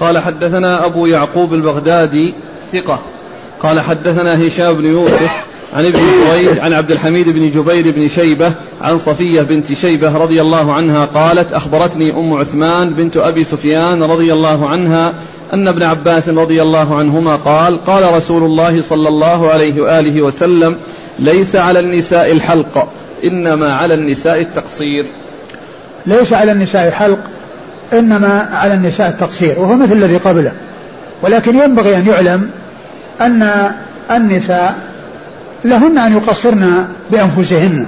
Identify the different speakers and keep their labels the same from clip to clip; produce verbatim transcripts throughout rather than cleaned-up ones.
Speaker 1: قال حدثنا أبو يعقوب البغدادي ثقة قال حدثنا هشام بن يوسف عن ابن جريج عن عبد الحميد بن جبير بن شيبة عن صفية بنت شيبة رضي الله عنها قالت أخبرتني أم عثمان بنت أبي سفيان رضي الله عنها أن ابن عباس رضي الله عنهما قال قال رسول الله صلى الله عليه وآله وسلم ليس على النساء الحلق إنما على النساء التقصير.
Speaker 2: ليس على النساء الحلق إنما على النساء التقصير، وهو مثل الذي قبله، ولكن ينبغي أن يعلم أن النساء لهن أن يقصرن بأنفسهن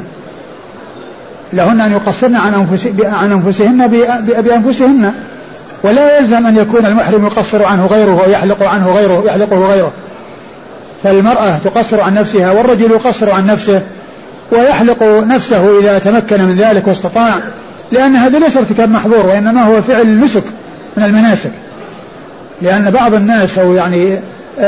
Speaker 2: لهن أن يقصرن عن أنفسهن بأنفسهن، ولا يلزم أن يكون المحرم يقصر عنه غيره ويحلق عنه غيره يحلقه غيره. فالمرأة تقصر عن نفسها والرجل يقصر عن نفسه ويحلق نفسه إذا تمكن من ذلك واستطاع، لأن هذا ليس ارتكاب محظور، وإنما هو فعل نسك من المناسك. لأن بعض الناس أو يعني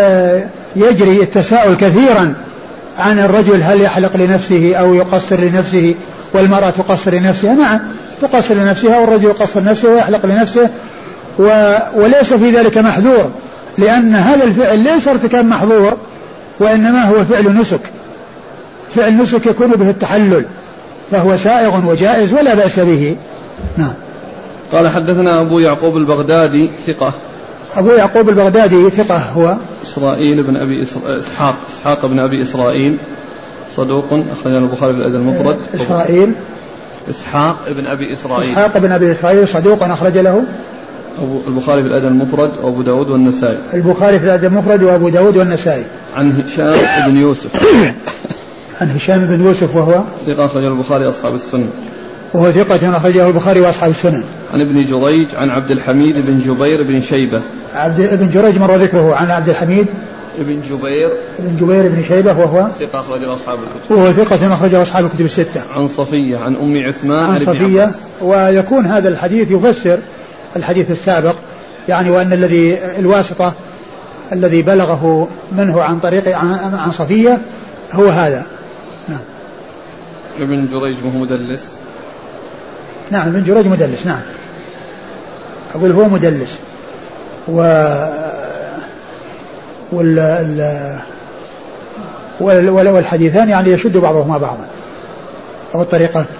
Speaker 2: يجري التساؤل كثيرا عن الرجل هل يحلق لنفسه أو يقصر لنفسه، والمرأة تقصر لنفسها. نعم تقصر لنفسها والرجل يقصر نفسه ويحلق لنفسه، و... وليس في ذلك محذور، لأن هذا الفعل ليس ارتكاب محظور، وإنما هو فعل نسك. فعل نسك يكون به التحلل، فهو سائغ وجائز ولا بأس به. نعم.
Speaker 1: قال حدثنا أبو يعقوب البغدادي ثقة.
Speaker 2: أبو يعقوب البغدادي ثقة هو
Speaker 1: إسرائيل بن أبي إسحاق إسحاق بن أبي إسرائيل صدوق أخرج له البخاري في الأدب المفرد.
Speaker 2: إسرائيل
Speaker 1: إسحاق بن أبي إسرائيل
Speaker 2: إسحاق بن أبي إسرائيل صدوق أخرج له
Speaker 1: البخاري في الأدب المفرد وأبو داود والنسائي.
Speaker 2: البخاري في الأدب المفرد وأبو داود والنسائي.
Speaker 1: عن هشام بن يوسف
Speaker 2: عن هشام بن يوسف وهو
Speaker 1: ثقة أخرجه البخاري أصحاب السنة.
Speaker 2: وهو ثقة أخرجه البخاري وأصحاب السنن.
Speaker 1: عن ابن جريج عن عبد الحميد بن جبير بن شيبة.
Speaker 2: عبد ابن جريج مر ذكره. عن عبد الحميد
Speaker 1: ابن جبير
Speaker 2: ابن جبير بن شيبة وهو
Speaker 1: ثقة أخرجه أصحاب الكتب.
Speaker 2: وهو ثقة أخرجه أصحاب الكتب الستة.
Speaker 1: عن صفية عن أم عثمان
Speaker 2: عن صفية. ويكون هذا الحديث يفسر الحديث السابق، يعني وأن الذي الواسطة الذي بلغه منه عن طريق عن, عن صفية هو هذا. نعم.
Speaker 1: ابن جريج وهو مدلس.
Speaker 2: نعم ابن جريج مدلس. نعم أقول هو مدلس. و وال والحديثان يعني يشد بعضهما بعضا، أو الطريقة